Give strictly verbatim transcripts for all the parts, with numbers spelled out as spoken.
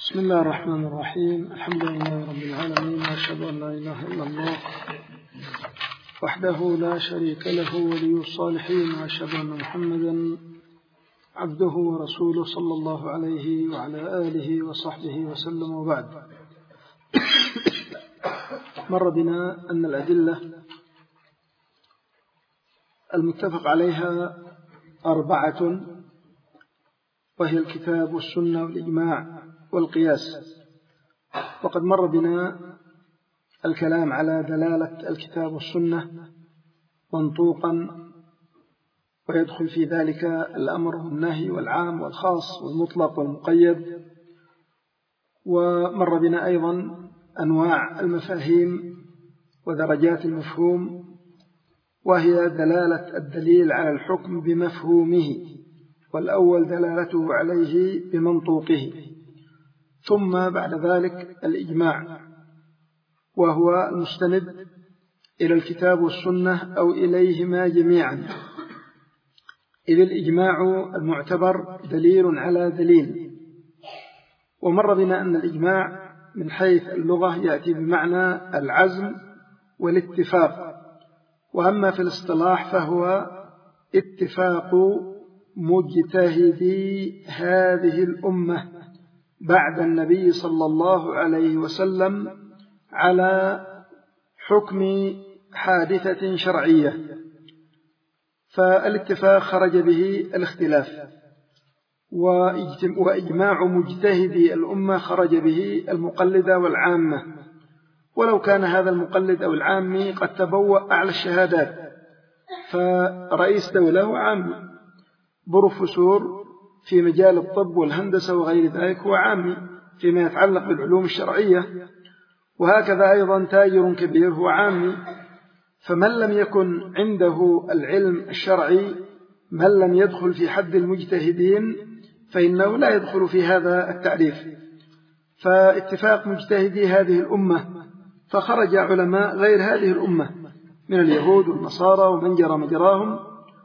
بسم الله الرحمن الرحيم. الحمد لله رب العالمين، وأشهد أن لا إله إلا الله وحده لا شريك له ولي الصالحين، وأشهد أن محمدا عبده ورسوله صلى الله عليه وعلى آله وصحبه وسلم. وبعد، مر بنا أن الأدلة المتفق عليها أربعة، وهي الكتاب والسنة والإجماع والقياس. وقد مر بنا الكلام على دلالة الكتاب والسنة منطوقا، ويدخل في ذلك الأمر والنهي والعام والخاص والمطلق والمقيد. ومر بنا أيضا أنواع المفاهيم ودرجات المفهوم، وهي دلالة الدليل على الحكم بمفهومه، والأول دلالته عليه بمنطوقه. ثم بعد ذلك الإجماع، وهو المستند إلى الكتاب والسنة أو إليهما جميعا، إذ الإجماع المعتبر دليل على دليل. ومر بنا أن الإجماع من حيث اللغة يأتي بمعنى العزم والاتفاق، وأما في الاصطلاح فهو اتفاق مجتهدي هذه الأمة بعد النبي صلى الله عليه وسلم على حكم حادثة شرعية. فالاتفاق خرج به الاختلاف، وإجماع مجتهدي الأمة خرج به المقلدة والعامة، ولو كان هذا المقلد أو العامي قد تبوأ أعلى الشهادات، فرئيس دولة هو عامي، بروفيسور في مجال الطب والهندسة وغير ذلك هو عامي فيما يتعلق بالعلوم الشرعية، وهكذا أيضا تاجر كبير هو عامي. فمن لم يكن عنده العلم الشرعي، من لم يدخل في حد المجتهدين، فإنه لا يدخل في هذا التعريف. فاتفاق مجتهدي هذه الأمة، فخرج علماء غير هذه الأمة من اليهود والنصارى ومن جرى مجراهم.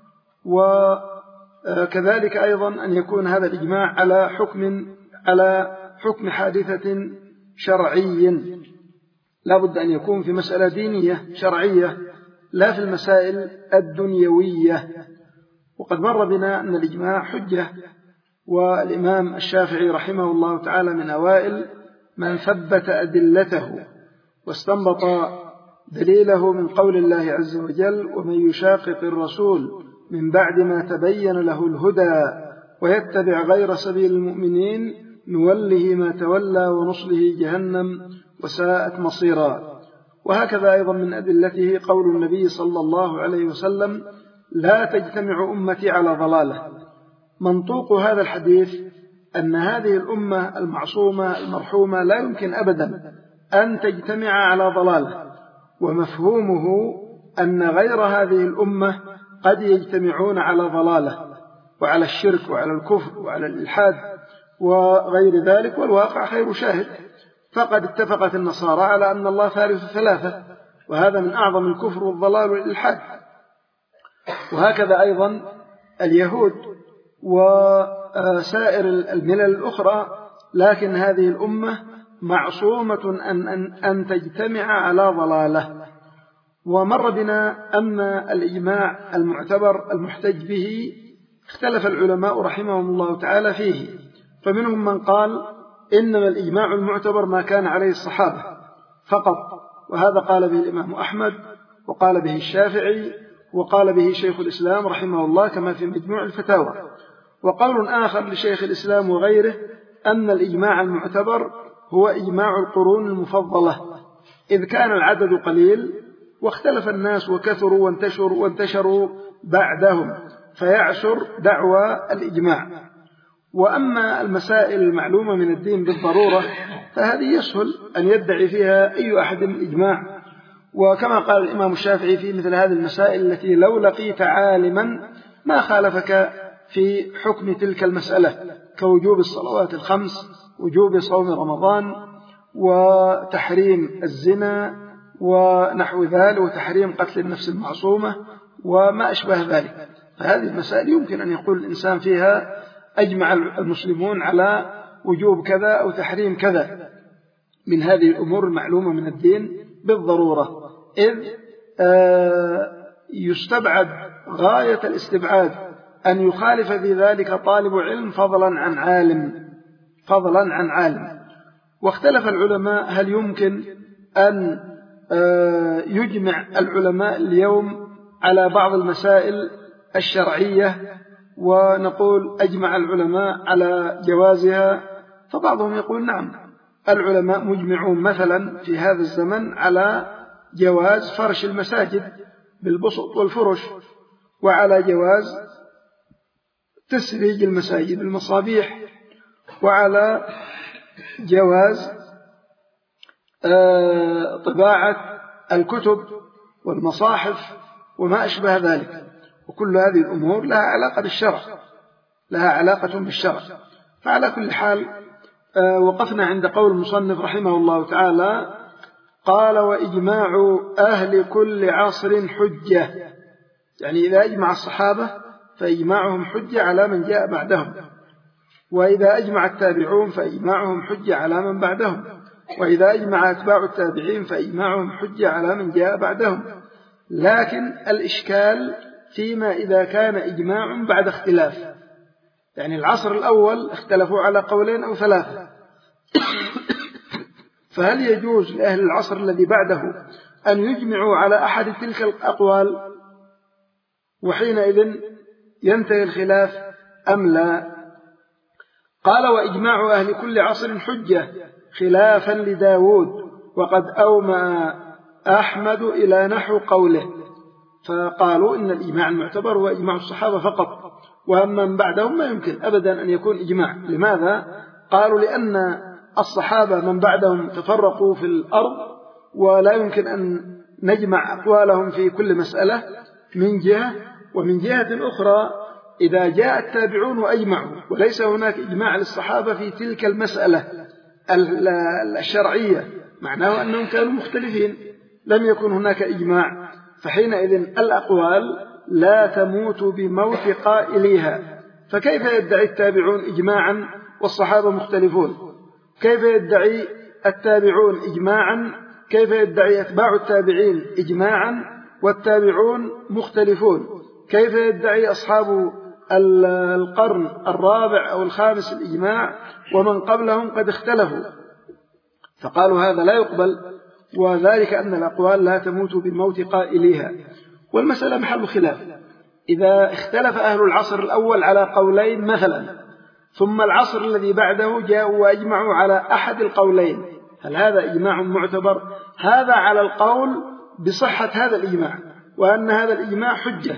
وكذلك أيضا أن يكون هذا الإجماع على حكم على حكم حادثة شرعي، لا بد أن يكون في مسألة دينية شرعية، لا في المسائل الدنيوية. وقد مر بنا أن الإجماع حجة، والإمام الشافعي رحمه الله تعالى من أوائل من ثبت أدلته واستنبط دليله من قول الله عز وجل: ومن يشاقق الرسول من بعد ما تبين له الهدى ويتبع غير سبيل المؤمنين نوله ما تولى ونصله جهنم وساءت مصيرا. وهكذا أيضا من أدلته قول النبي صلى الله عليه وسلم: لا تجتمع أمتي على ضلالة. منطوق هذا الحديث أن هذه الأمة المعصومة المرحومة لا يمكن أبدا أن تجتمع على ضلالة، ومفهومه أن غير هذه الأمة قد يجتمعون على ضلالة وعلى الشرك وعلى الكفر وعلى الإلحاد وغير ذلك، والواقع خير شاهد. فقد اتفقت النصارى على أن الله ثالث ثلاثة، وهذا من أعظم الكفر والضلال والإلحاد. وهكذا أيضا اليهود وسائر الملل الأخرى، لكن هذه الأمة معصومة أن, أن, أن تجتمع على ضلالة. ومر بنا أن الإجماع المعتبر المحتج به اختلف العلماء رحمهم الله تعالى فيه، فمنهم من قال إنما الإجماع المعتبر ما كان عليه الصحابة فقط، وهذا قال به الإمام أحمد وقال به الشافعي وقال به شيخ الإسلام رحمه الله كما في مجموع الفتاوى. وقول آخر لشيخ الإسلام وغيره أن الإجماع المعتبر هو إجماع القرون المفضلة، إذ كان العدد قليل واختلف الناس وكثروا وانتشروا, وانتشروا بعدهم، فيعسر دعوى الإجماع. وأما المسائل المعلومة من الدين بالضرورة فهذه يسهل أن يدعي فيها أي أحد الإجماع. وكما قال الإمام الشافعي في مثل هذه المسائل التي لو لقيت عالما ما خالفك في حكم تلك المسألة، كوجوب الصلوات الخمس، وجوب صوم رمضان، وتحريم الزنا ونحو ذلك، وتحريم قتل النفس المعصومة وما أشبه ذلك. فهذه المسائل يمكن أن يقول الإنسان فيها أجمع المسلمون على وجوب كذا أو تحريم كذا من هذه الأمور المعلومة من الدين بالضرورة، إذ يستبعد غاية الاستبعاد أن يخالف في ذلك طالب علم فضلا عن عالم فضلا عن عالم. واختلف العلماء هل يمكن أن يجمع العلماء اليوم على بعض المسائل الشرعية ونقول أجمع العلماء على جوازها، فبعضهم يقول نعم، العلماء مجمعون مثلا في هذا الزمن على جواز فرش المساجد بالبسط والفرش، وعلى جواز تسريج المساجد بالمصابيح، وعلى جواز طباعة الكتب والمصاحف وما أشبه ذلك. وكل هذه الأمور لها علاقة بالشرع لها علاقة بالشرع فعلى كل حال وقفنا عند قول المصنف رحمه الله تعالى قال وإجماع أهل كل عصر حجة، يعني إذا أجمع الصحابة فإجماعهم حجة على من جاء بعدهم، وإذا أجمع التابعون فإجماعهم حجة على من بعدهم، وإذا أجمع أتباع التابعين فإجماعهم حجة على من جاء بعدهم. لكن الإشكال فيما إذا كان إجماع بعد اختلاف، يعني العصر الأول اختلفوا على قولين أو ثلاثة، فهل يجوز لأهل العصر الذي بعده أن يجمعوا على أحد تلك الأقوال وحينئذ ينتهي الخلاف أم لا؟ قال وإجماع أهل كل عصر حجة خلافا لداود وقد أومأ أحمد إلى نحو قوله، فقالوا إن الإجماع المعتبر هو إجماع الصحابة فقط، وأما من بعدهم ما يمكن أبدا أن يكون إجماع. لماذا؟ قالوا لأن الصحابة من بعدهم تفرقوا في الأرض ولا يمكن أن نجمع أقوالهم في كل مسألة من جهة، ومن جهة أخرى إذا جاء التابعون وأجمعوا وليس هناك إجماع للصحابة في تلك المسألة الشرعية معناه أنهم كانوا مختلفين، لم يكن هناك إجماع، فحينئذ الأقوال لا تموت بموت قائليها. فكيف يدعي التابعون إجماعا والصحابة مختلفون؟ كيف يدعي التابعون إجماعا؟ كيف يدعي أتباع التابعين إجماعا والتابعون مختلفون؟ كيف يدعي أصحاب القرن الرابع أو الخامس الإجماع ومن قبلهم قد اختلفوا؟ فقالوا هذا لا يقبل، وذلك أن الأقوال لا تموت بموت قائليها. والمسألة محل خلاف، إذا اختلف أهل العصر الأول على قولين مثلا ثم العصر الذي بعده جاءوا وأجمعوا على أحد القولين، هل هذا إجماع معتبر؟ هذا على القول بصحة هذا الإجماع وأن هذا الإجماع حجة،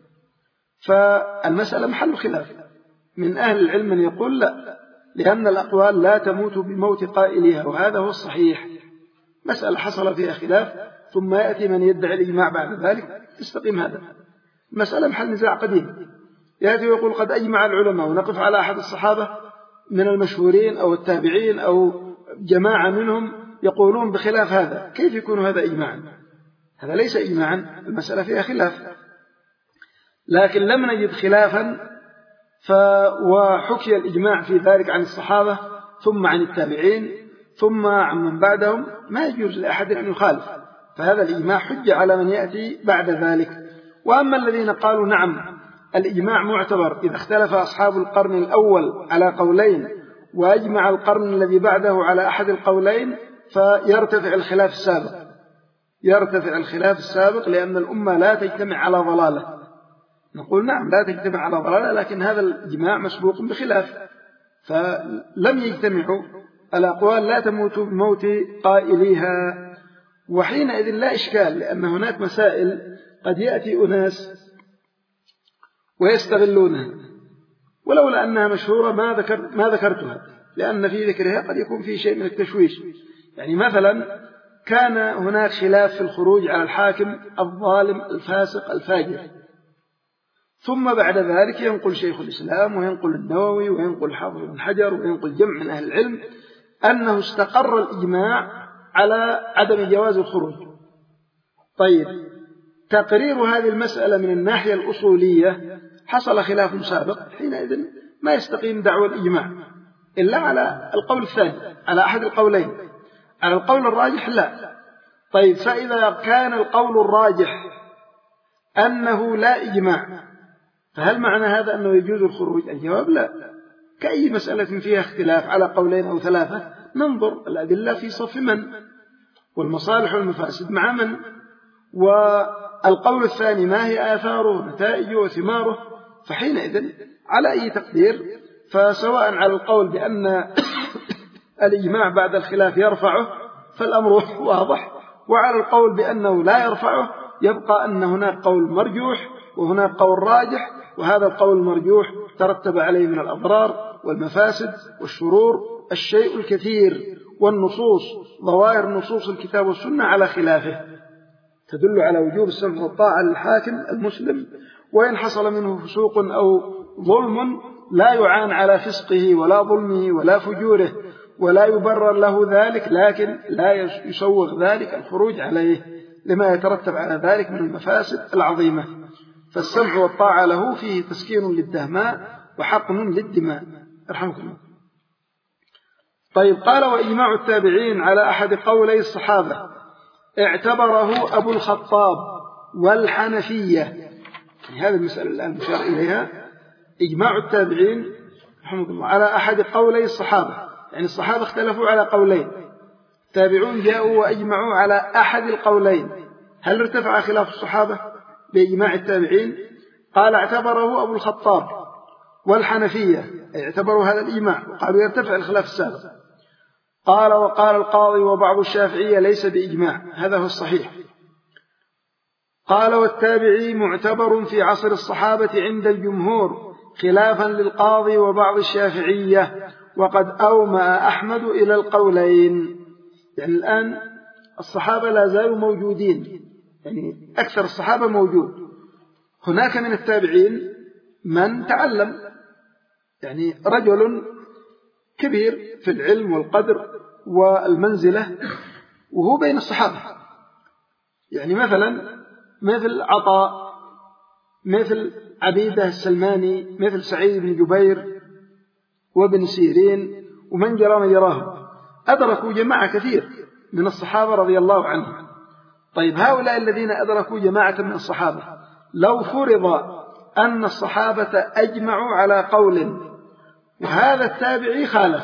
فالمسألة محل خلاف. من أهل العلم من يقول لا، لأن الأقوال لا تموت بموت قائلها، وهذا هو الصحيح. مسألة حصل فيها خلاف ثم يأتي من يدعي الإجماع بعد ذلك تستقيم هذا. مسألة محل نزاع قديم، يأتي ويقول قد أجمع العلماء ونقف على أحد الصحابة من المشهورين أو التابعين أو جماعة منهم يقولون بخلاف هذا، كيف يكون هذا إجماعا؟ هذا ليس إجماعا، المسألة فيها خلاف. لكن لم نجد خلافا ف... وحكي الإجماع في ذلك عن الصحابة ثم عن التابعين ثم عن من بعدهم، ما يجوز لأحد أن يخالف، فهذا الإجماع حجة على من يأتي بعد ذلك. وأما الذين قالوا نعم الإجماع معتبر إذا اختلف أصحاب القرن الأول على قولين وأجمع القرن الذي بعده على أحد القولين فيرتفع الخلاف السابق يرتفع الخلاف السابق لأن الأمة لا تجتمع على ضلالة. نقول نعم لا تجتمع على ضلالة، لكن هذا الإجماع مسبوق بخلاف، فلم يجتمعوا الأقوال لا تموت بموت قائليها. وحينئذ لا إشكال، لأن هناك مسائل قد يأتي أناس ويستغلونها، ولولا أنها مشهورة ما ذكر ما ذكرتها، لأن في ذكرها قد يكون في شيء من التشويش. يعني مثلا كان هناك خلاف في الخروج على الحاكم الظالم الفاسق الفاجر، ثم بعد ذلك ينقل شيخ الإسلام وينقل النووي وينقل حافظ بن حجر وينقل جمع من أهل العلم أنه استقر الإجماع على عدم جواز الخروج. طيب، تقرير هذه المسألة من الناحية الأصولية حصل خلاف سابق، حينئذ ما يستقيم دعوى الإجماع، إلا على القول الثاني، على أحد القولين. على القول الراجح لا. طيب فإذا كان القول الراجح أنه لا إجماع، فهل معنى هذا أنه يجوز الخروج؟ الجواب لا. كأي مسألة فيها اختلاف على قولين أو ثلاثة ننظر الأدلة في صف من، والمصالح والمفاسد مع من، والقول الثاني ما هي آثاره نتائجه وثماره، فحينئذ على أي تقدير، فسواء على القول بأن الإجماع بعد الخلاف يرفعه فالأمر واضح، وعلى القول بأنه لا يرفعه يبقى أن هناك قول مرجوح وهناك قول راجح، وهذا القول المرجوح ترتب عليه من الأضرار والمفاسد والشرور الشيء الكثير، والنصوص ظواهر نصوص الكتاب والسنة على خلافه تدل على وجوب السمع والطاعة للحاكم المسلم، وإن حصل منه فسوق أو ظلم لا يعان على فسقه ولا ظلمه ولا فجوره ولا يبرر له ذلك، لكن لا يسوغ ذلك الخروج عليه لما يترتب على ذلك من المفاسد العظيمة. فالسمع والطاعة له فيه تسكين للدهماء وحقن للدماء. رحمكم الله. طيب قال وإجماع التابعين على أحد قولي الصحابة اعتبره أبو الخطاب والحنفية، يعني هذه المسألة الآن مشار إليها، إجماع التابعين رحمه الله على أحد قولي الصحابة، يعني الصحابة اختلفوا على قولين، التابعون جاءوا وأجمعوا على أحد القولين، هل ارتفع خلاف الصحابة بإجماع التابعين؟ قال اعتبره أبو الخطاب والحنفية، اعتبروا هذا الإجماع وقالوا يرتفع الخلاف السابق. قال وقال القاضي وبعض الشافعية ليس بإجماع، هذا هو الصحيح. قال والتابعي معتبر في عصر الصحابة عند الجمهور خلافا للقاضي وبعض الشافعية، وقد أومأ أحمد إلى القولين. يعني الآن الصحابة لا زالوا موجودين، يعني أكثر الصحابة موجود. هناك من التابعين من تعلم، يعني رجل كبير في العلم والقدر والمنزلة وهو بين الصحابة، يعني مثلا مثل عطاء، مثل عبيدة السلماني، مثل سعيد بن جبير وابن سيرين ومن جرى من جراهم، أدركوا جماعة كثير من الصحابة رضي الله عنهم. طيب هؤلاء الذين أدركوا جماعة من الصحابة لو فرض أن الصحابة أجمعوا على قول وهذا التابعي خالف،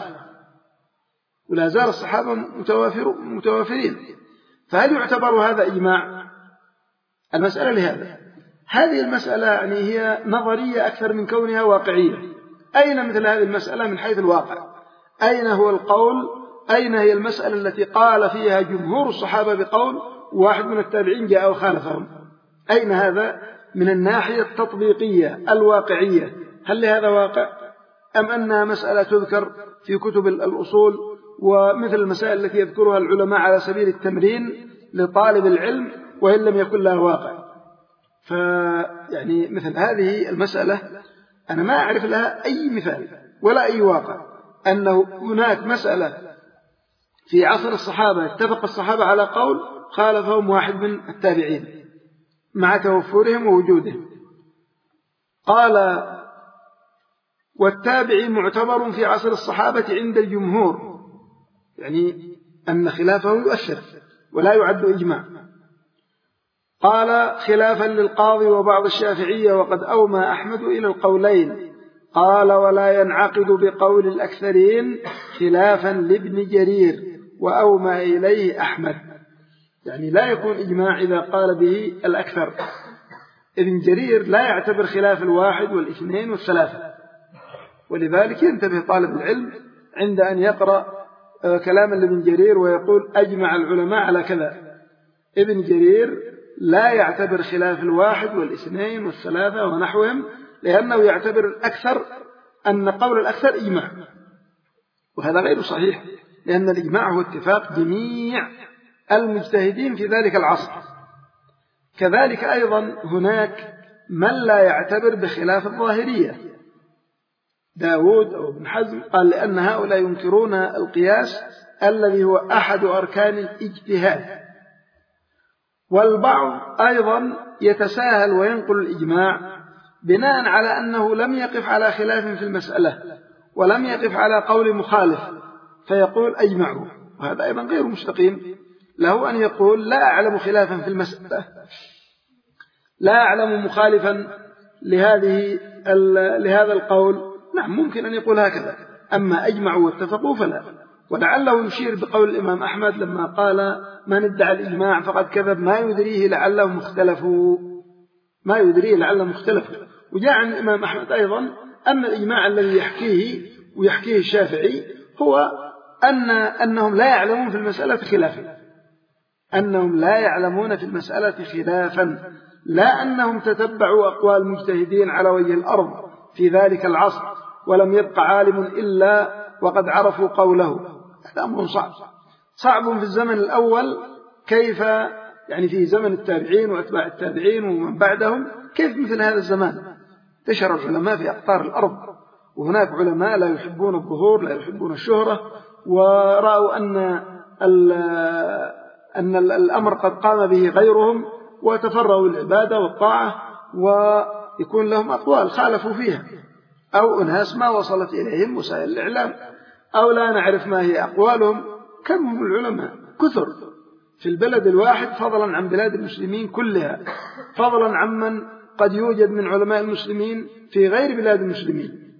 ولا زال الصحابة متوافر متوافرين، فهل يعتبر هذا إجماع؟ المسألة لهذا، هذه المسألة يعني هي نظرية أكثر من كونها واقعية. أين مثل هذه المسألة من حيث الواقع؟ أين هو القول؟ أين هي المسألة التي قال فيها جمهور الصحابة بقول واحد من التابعين جاء وخالفهم؟ أين هذا من الناحية التطبيقية الواقعية؟ هل لهذا واقع؟ أم أنها مسألة تذكر في كتب الأصول ومثل المسائل التي يذكرها العلماء على سبيل التمرين لطالب العلم وإن لم يكن لها واقع؟ فيعني مثل هذه المسألة أنا ما أعرف لها أي مثال ولا أي واقع، أنه هناك مسألة في عصر الصحابة اتفق الصحابة على قول خالفهم واحد من التابعين مع توفرهم ووجودهم. قال والتابعي معتبر في عصر الصحابة عند الجمهور، يعني أن خلافه يؤثر ولا يعد إجماع. قال خلافا للقاضي وبعض الشافعية، وقد أومى أحمد إلى القولين. قال ولا ينعقد بقول الأكثرين خلافا لابن جرير وأومى إليه أحمد، يعني لا يكون إجماع إذا قال به الأكثر. ابن جرير لا يعتبر خلاف الواحد والاثنين والثلاثة، ولذلك ينتبه طالب العلم عند أن يقرأ كلاما لابن جرير ويقول أجمع العلماء على كذا. ابن جرير لا يعتبر خلاف الواحد والاثنين والثلاثة ونحوهم، لأنه يعتبر الأكثر أن قول الأكثر إجماع، وهذا غير صحيح، لأن الإجماع هو اتفاق جميع المجتهدين في ذلك العصر. كذلك أيضا هناك من لا يعتبر بخلاف الظاهرية. داود أو ابن حزم قال لأن هؤلاء ينكرون القياس الذي هو أحد أركان الاجتهاد. والبعض أيضا يتساهل وينقل الإجماع بناء على أنه لم يقف على خلاف في المسألة ولم يقف على قول مخالف فيقول أجمعوا، وهذا أيضا غير مستقيم. له أن يقول لا أعلم خلافا في المسألة، لا أعلم مخالفا لهذه لهذا القول. نعم ممكن أن يقول هكذا، أما أجمعوا واتفقوا فلا. ولعله يشير بقول الإمام أحمد لما قال من ادعى الإجماع فقد كذب، ما يدريه لعلهم اختلفوا، ما يدريه لعلهم اختلفوا. وجاء عن الإمام أحمد أيضا أن الإجماع الذي يحكيه ويحكيه الشافعي هو أن أنهم لا يعلمون في المسألة خلافا، أنهم لا يعلمون في المسألة خلافا، لا أنهم تتبعوا أقوال المجتهدين على وجه الأرض في ذلك العصر ولم يبق عالم إلا وقد عرفوا قوله. هذا أمر صعب صعب في الزمن الأول، كيف يعني في زمن التابعين وأتباع التابعين ومن بعدهم، كيف مثل هذا الزمان انتشر العلماء في أقطار الأرض، وهناك علماء لا يحبون الظهور لا يحبون الشهرة، ورأوا أن أن الأمر قد قام به غيرهم وتفرغوا العبادة والطاعة، ويكون لهم أقوال خالفوا فيها، أو أناس ما وصلت إليهم وسائل الإعلام، أو لا نعرف ما هي أقوالهم. كم هم العلماء كثر في البلد الواحد، فضلا عن بلاد المسلمين كلها، فضلا عمن قد يوجد من علماء المسلمين في غير بلاد المسلمين.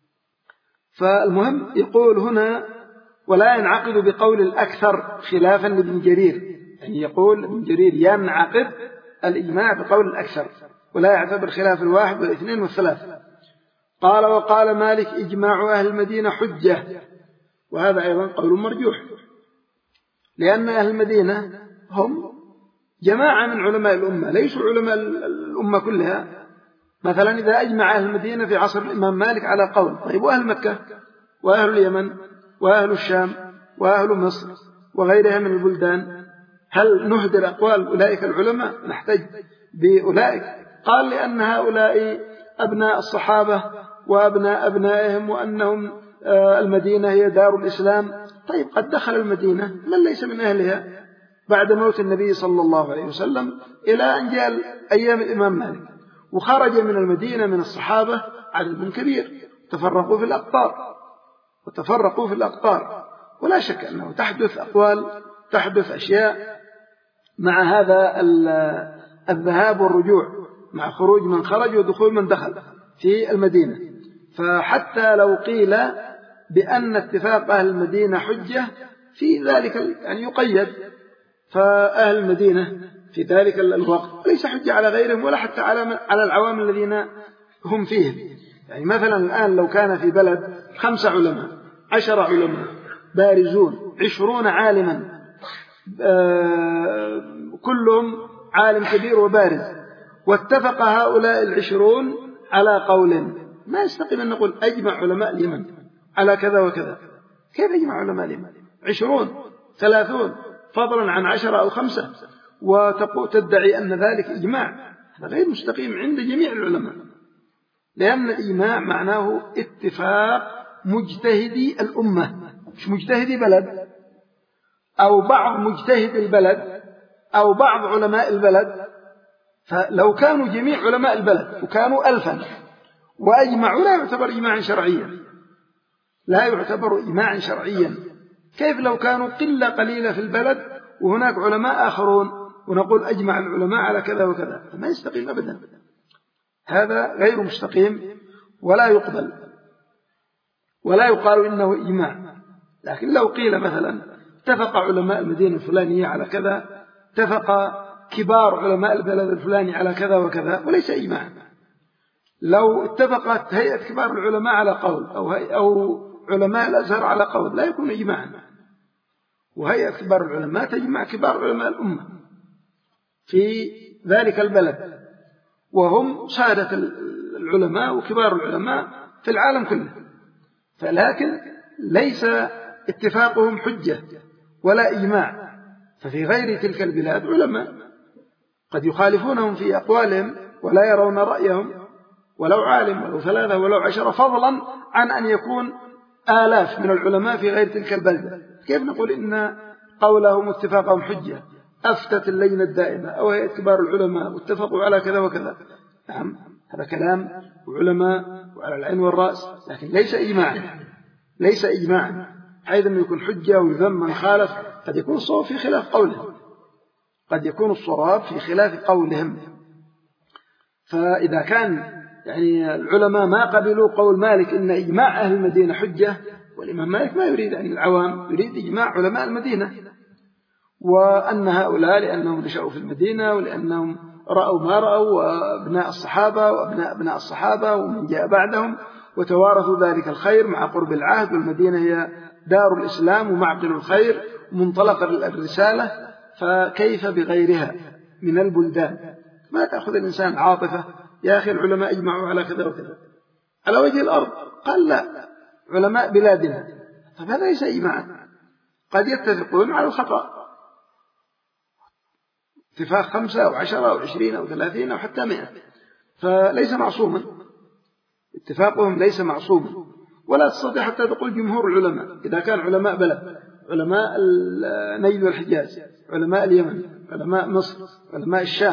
فالمهم يقول هنا ولا ينعقد بقول الأكثر خلافا لابن جرير، يعني يقول ابن جرير ينعقد الإجماع بقول الأكثر ولا يعتبر خلاف الواحد والاثنين والثلاث. قال وقال مالك إجماع أهل المدينة حجة، وهذا أيضا قول مرجوح، لأن أهل المدينة هم جماعة من علماء الأمة ليسوا علماء الأمة كلها. مثلا إذا أجمع أهل المدينة في عصر الإمام مالك على قول، طيب وأهل مكة وأهل اليمن وأهل الشام وأهل مصر وغيرها من البلدان، هل نهدر أقوال أولئك العلماء؟ نحتج بأولئك. قال لأن هؤلاء أبناء الصحابة وأبناء أبنائهم، وأنهم المدينة هي دار الإسلام. طيب قد دخل المدينة من ليس من أهلها بعد موت النبي صلى الله عليه وسلم إلى أن جاء أيام الإمام مالك، وخرج من المدينة من الصحابة عدد كبير تفرقوا في الأقطار وتفرقوا في الأقطار ولا شك أنه تحدث أقوال، تحدث أشياء مع هذا الذهاب والرجوع، مع خروج من خرج ودخول من دخل في المدينة. فحتى لو قيل بأن اتفاق أهل المدينة حجة في ذلك يعني يقيد، فأهل المدينة في ذلك الوقت ليس حجة على غيرهم ولا حتى على على العوام الذين هم فيه. يعني مثلا الآن لو كان في بلد خمسة علماء عشر علماء بارزون عشرون عالما كلهم عالم كبير وبارز، واتفق هؤلاء العشرون على قول، ما يستقيم أن نقول أجمع علماء اليمن على كذا وكذا. كيف يجمع علماء اليمن عشرون ثلاثون فضلا عن عشرة أو خمسة وتدعي أن ذلك إجماع؟ هذا غير مستقيم عند جميع العلماء، لأن الإجماع معناه اتفاق مجتهدي الأمة، مش مجتهدي بلد أو بعض مجتهد البلد أو بعض علماء البلد. فلو كانوا جميع علماء البلد وكانوا ألفا وأجمعوا لا يعتبر إجماعا شرعيا، لا يعتبر إجماعا شرعيا. كيف لو كانوا قلة قليلة في البلد وهناك علماء آخرون ونقول أجمع العلماء على كذا وكذا؟ ما يستقيم أبدا، هذا غير مستقيم ولا يقبل ولا يقال إنه إجماع. لكن لو قيل مثلا اتفق علماء المدينة الفلانية على كذا، اتفق كبار علماء البلد الفلاني على كذا وكذا، وليس إجماع. لو اتفقت هيئة كبار العلماء على قول أو, أو علماء الأزهر على قول لا يكون إجماعا، وهيئة كبار العلماء تجمع كبار علماء الأمة في ذلك البلد، وهم سادة العلماء وكبار العلماء في العالم كله. فلكن ليس اتفاقهم حجة ولا إجماع. ففي غير تلك البلاد علماء قد يخالفونهم في أقوالهم ولا يرون رأيهم ولو عالم ولو ثلاثة ولو عشرة، فضلا عن أن يكون آلاف من العلماء في غير تلك البلدة. كيف نقول إن قولهم اتفاقهم حجة؟ أفتت اللجنة الدائمة أو هيئة كبار العلماء واتفقوا على كذا وكذا. نعم هذا كلام علماء وعلى العين والرأس، لكن ليس إجماعا، ليس إجماعا حيث أنه يكون حجة ويذم من خالف. قد يكون الصواب في خلاف قولهم، قد يكون الصواب في خلاف قولهم. فإذا كان يعني العلماء ما قبلوا قول مالك إن إجماع أهل المدينة حجة، والإمام مالك ما يريد أن العوام، يريد إجماع علماء المدينة، وأن هؤلاء لأنهم نشأوا في المدينة ولأنهم رأوا ما رأوا، وأبناء الصحابة وأبناء أبناء الصحابة ومن جاء بعدهم، وتوارثوا ذلك الخير مع قرب العهد، والمدينة هي دار الإسلام ومعقل الخير ومنطلق الرسالة، فكيف بغيرها من البلدان؟ ما تأخذ الإنسان عاطفة، يا أخي العلماء اجمعوا على كذا وكذا على وجه الأرض، قال لا علماء بلادنا، فهذا ليس إجماعا. قد يتفقون على الخطأ اتفاق خمسة أو عشرة أو عشرين أو ثلاثين أو حتى مئة، فليس معصوما، اتفاقهم ليس معصوما. ولا تستطيع حتى تقول جمهور العلماء، إذا كان علماء بلد، علماء النيل والحجاز، علماء اليمن، علماء مصر، علماء الشام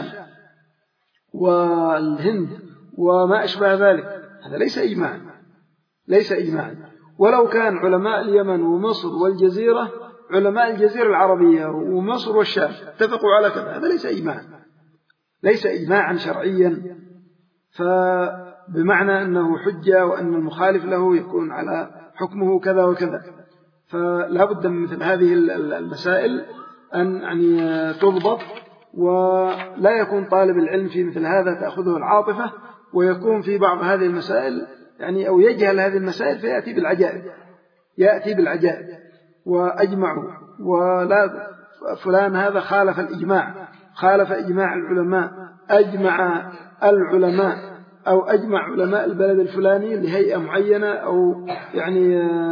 والهند وما أشبه ذلك، هذا ليس إجماعا، ليس إجماعا. ولو كان علماء اليمن ومصر والجزيرة، علماء الجزيرة العربية ومصر والشام اتفقوا على كذا، هذا ليس إجماعا، ليس إجماعا شرعيا، فبمعنى أنه حجة وأن المخالف له يكون على حكمه كذا وكذا. فلا بد من مثل هذه المسائل أن يعني تضبط، ولا يكون طالب العلم في مثل هذا تأخذه العاطفة، ويكون في بعض هذه المسائل يعني أو يجهل هذه المسائل فيأتي بالعجائب، يأتي بالعجائب وأجمعوا، ولا فلان هذا خالف الإجماع، خالف إجماع العلماء، أجمع العلماء أو أجمع علماء البلد الفلاني لهيئة معينة أو يعني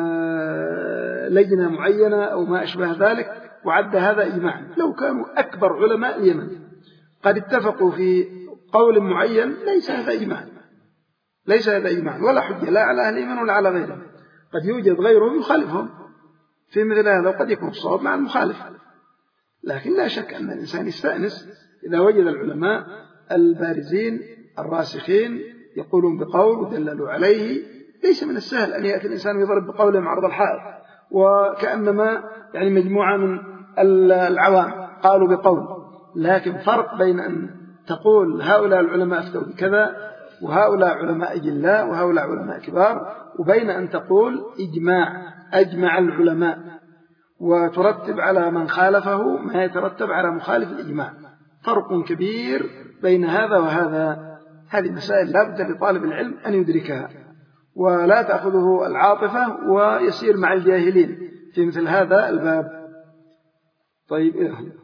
لجنة معينة أو ما أشبه ذلك، وعد هذا إجماعا. لو كانوا أكبر علماء اليمن قد اتفقوا في قول معين، ليس هذا إجماعا، ليس هذا إجماعا ولا حجة لا على أهل اليمن ولا على غيرهم. قد يوجد غيرهم يخالفهم في مثل هذا، وقد يكون الصواب مع المخالف. لكن لا شك أن الإنسان يستأنس إذا وجد العلماء البارزين الراسخين يقولون بقول ودللوا عليه. ليس من السهل أن يأتي الإنسان ويضرب بقوله عرض الحائط، وكأنما يعني مجموعة من العوام قالوا بقول. لكن فرق بين أن تقول هؤلاء العلماء أفتوا بكذا وهؤلاء علماء جلاء وهؤلاء علماء كبار، وبين أن تقول إجماع أجمع العلماء وترتب على من خالفه ما يترتب على مخالف الإجماع. فرق كبير بين هذا وهذا. هذه مسائل لا بد لطالب العلم أن يدركها، ولا تأخذه العاطفة ويسير مع الجاهلين في مثل هذا الباب. طيب